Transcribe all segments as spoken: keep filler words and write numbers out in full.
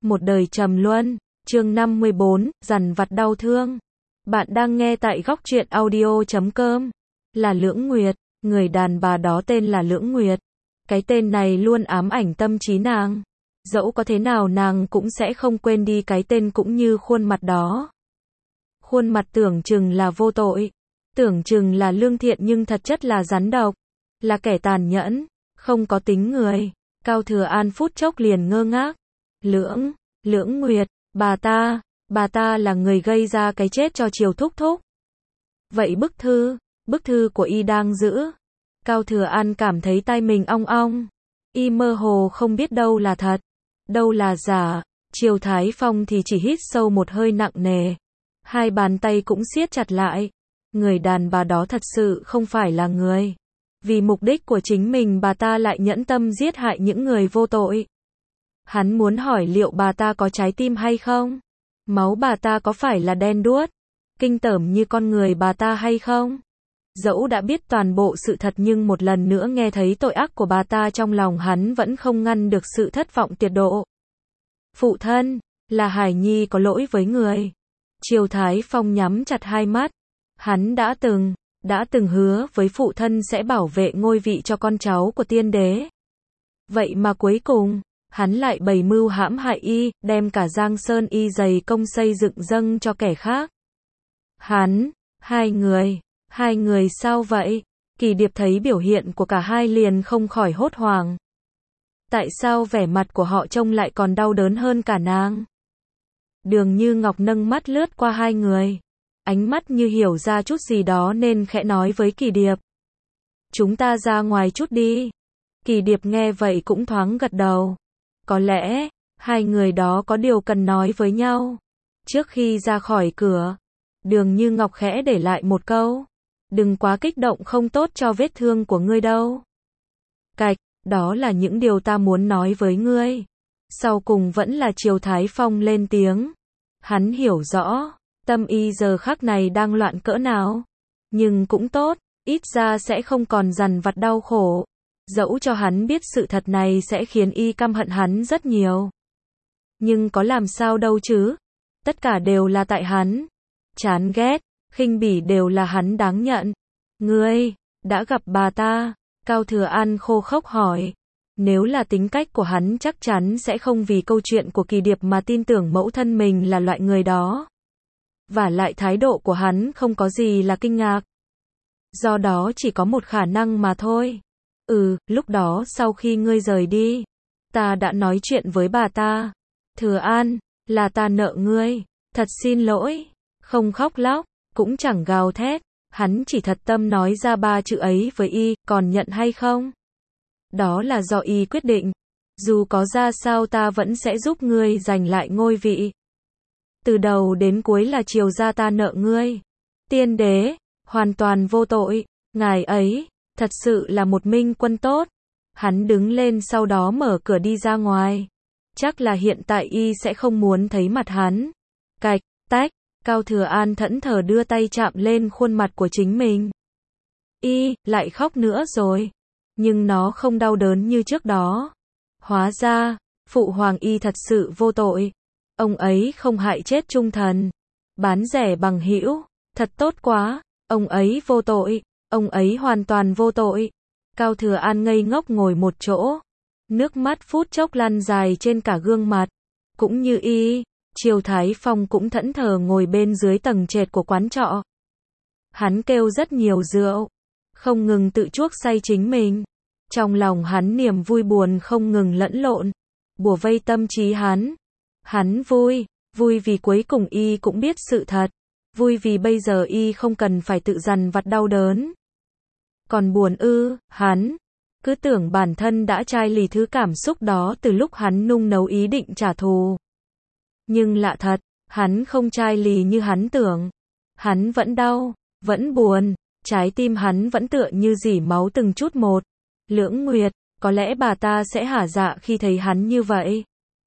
Một đời trầm luân, chương năm mươi bốn, dằn vặt đau thương. Bạn đang nghe tại góc truyện audio chấm com. Là Lưỡng Nguyệt, người đàn bà đó tên là Lưỡng Nguyệt. Cái tên này luôn ám ảnh tâm trí nàng. Dẫu có thế nào nàng cũng sẽ không quên đi cái tên cũng như khuôn mặt đó. Khuôn mặt tưởng chừng là vô tội, tưởng chừng là lương thiện nhưng thật chất là rắn độc, là kẻ tàn nhẫn, không có tính người. Cao Thừa An phút chốc liền ngơ ngác. Lưỡng, Lưỡng Nguyệt, bà ta, bà ta là người gây ra cái chết cho Triều Thúc Thúc. Vậy bức thư, bức thư của y đang giữ. Cao Thừa An cảm thấy tai mình ong ong. Y mơ hồ không biết đâu là thật, đâu là giả. Triều Thái Phong thì chỉ hít sâu một hơi nặng nề. Hai bàn tay cũng siết chặt lại. Người đàn bà đó thật sự không phải là người. Vì mục đích của chính mình bà ta lại nhẫn tâm giết hại những người vô tội. Hắn muốn hỏi liệu bà ta có trái tim hay không? Máu bà ta có phải là đen đuốt, kinh tởm như con người bà ta hay không? Dẫu đã biết toàn bộ sự thật nhưng một lần nữa nghe thấy tội ác của bà ta trong lòng hắn vẫn không ngăn được sự thất vọng tuyệt độ. Phụ thân, là Hải Nhi có lỗi với người. Triều Thái Phong nhắm chặt hai mắt. Hắn đã từng, đã từng hứa với phụ thân sẽ bảo vệ ngôi vị cho con cháu của tiên đế. Vậy mà cuối cùng, hắn lại bày mưu hãm hại y, đem cả Giang Sơn y dày công xây dựng dâng cho kẻ khác. Hắn, hai người, hai người sao vậy? Kỳ Điệp thấy biểu hiện của cả hai liền không khỏi hốt hoảng. Tại sao vẻ mặt của họ trông lại còn đau đớn hơn cả nàng? Đường Như Ngọc nâng mắt lướt qua hai người. Ánh mắt như hiểu ra chút gì đó nên khẽ nói với Kỳ Điệp. Chúng ta ra ngoài chút đi. Kỳ Điệp nghe vậy cũng thoáng gật đầu. Có lẽ, hai người đó có điều cần nói với nhau. Trước khi ra khỏi cửa, Đường Như Ngọc khẽ để lại một câu. Đừng quá kích động, không tốt cho vết thương của ngươi đâu. Cạch, đó là những điều ta muốn nói với ngươi. Sau cùng vẫn là Triều Thái Phong lên tiếng. Hắn hiểu rõ, tâm y giờ khắc này đang loạn cỡ nào. Nhưng cũng tốt, ít ra sẽ không còn dằn vặt đau khổ. Dẫu cho hắn biết sự thật này sẽ khiến y căm hận hắn rất nhiều. Nhưng có làm sao đâu chứ? Tất cả đều là tại hắn. Chán ghét, khinh bỉ đều là hắn đáng nhận. Ngươi, đã gặp bà ta? Cao Thừa An khô khốc hỏi. Nếu là tính cách của hắn chắc chắn sẽ không vì câu chuyện của Kỳ Điệp mà tin tưởng mẫu thân mình là loại người đó. Và lại thái độ của hắn không có gì là kinh ngạc. Do đó chỉ có một khả năng mà thôi. Ừ, lúc đó sau khi ngươi rời đi, ta đã nói chuyện với bà ta. Thừa An, là ta nợ ngươi, thật xin lỗi. Không khóc lóc, cũng chẳng gào thét. Hắn chỉ thật tâm nói ra ba chữ ấy với y, còn nhận hay không? Đó là do y quyết định. Dù có ra sao ta vẫn sẽ giúp ngươi giành lại ngôi vị. Từ đầu đến cuối là Triều gia ta nợ ngươi. Tiên đế, hoàn toàn vô tội. Ngài ấy, thật sự là một minh quân tốt. Hắn đứng lên sau đó mở cửa đi ra ngoài. Chắc là hiện tại y sẽ không muốn thấy mặt hắn. Cạch, tách, Cao Thừa An thẫn thờ đưa tay chạm lên khuôn mặt của chính mình. Y, lại khóc nữa rồi. Nhưng nó không đau đớn như trước đó. Hóa ra, phụ hoàng y thật sự vô tội. Ông ấy không hại chết trung thần. Bán rẻ bằng hữu, thật tốt quá. Ông ấy vô tội. Ông ấy hoàn toàn vô tội. Cao Thừa An ngây ngốc ngồi một chỗ. Nước mắt phút chốc lăn dài trên cả gương mặt. Cũng như y, Triều Thái Phong cũng thẫn thờ ngồi bên dưới tầng trệt của quán trọ. Hắn kêu rất nhiều rượu, không ngừng tự chuốc say chính mình. Trong lòng hắn niềm vui buồn không ngừng lẫn lộn, bủa vây tâm trí hắn. Hắn vui, vui vì cuối cùng y cũng biết sự thật. Vui vì bây giờ y không cần phải tự dằn vặt đau đớn. Còn buồn ư, hắn cứ tưởng bản thân đã chai lì thứ cảm xúc đó từ lúc hắn nung nấu ý định trả thù. Nhưng lạ thật, hắn không chai lì như hắn tưởng. Hắn vẫn đau, vẫn buồn, trái tim hắn vẫn tựa như rỉ máu từng chút một. Lưỡng Nguyệt, có lẽ bà ta sẽ hả dạ khi thấy hắn như vậy.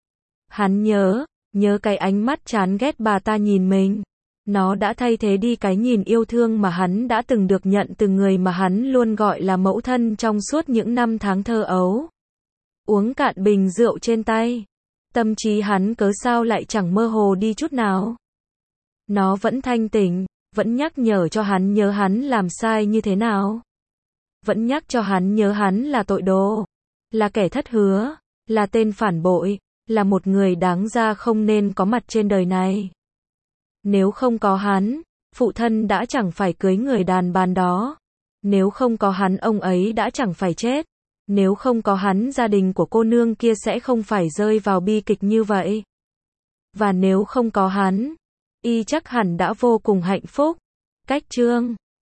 Hắn nhớ, nhớ cái ánh mắt chán ghét bà ta nhìn mình. Nó đã thay thế đi cái nhìn yêu thương mà hắn đã từng được nhận từ người mà hắn luôn gọi là mẫu thân trong suốt những năm tháng thơ ấu. Uống cạn bình rượu trên tay, Tâm trí hắn cớ sao lại chẳng mơ hồ đi chút nào. Nó vẫn thanh tỉnh, vẫn nhắc nhở cho hắn nhớ hắn làm sai như thế nào. Vẫn nhắc cho hắn nhớ hắn là tội đồ, là kẻ thất hứa, là tên phản bội, là một người đáng ra không nên có mặt trên đời này. Nếu không có hắn, phụ thân đã chẳng phải cưới người đàn bà đó. Nếu không có hắn ông ấy đã chẳng phải chết. Nếu không có hắn gia đình của cô nương kia sẽ không phải rơi vào bi kịch như vậy. Và nếu không có hắn, y chắc hẳn đã vô cùng hạnh phúc. Cách chương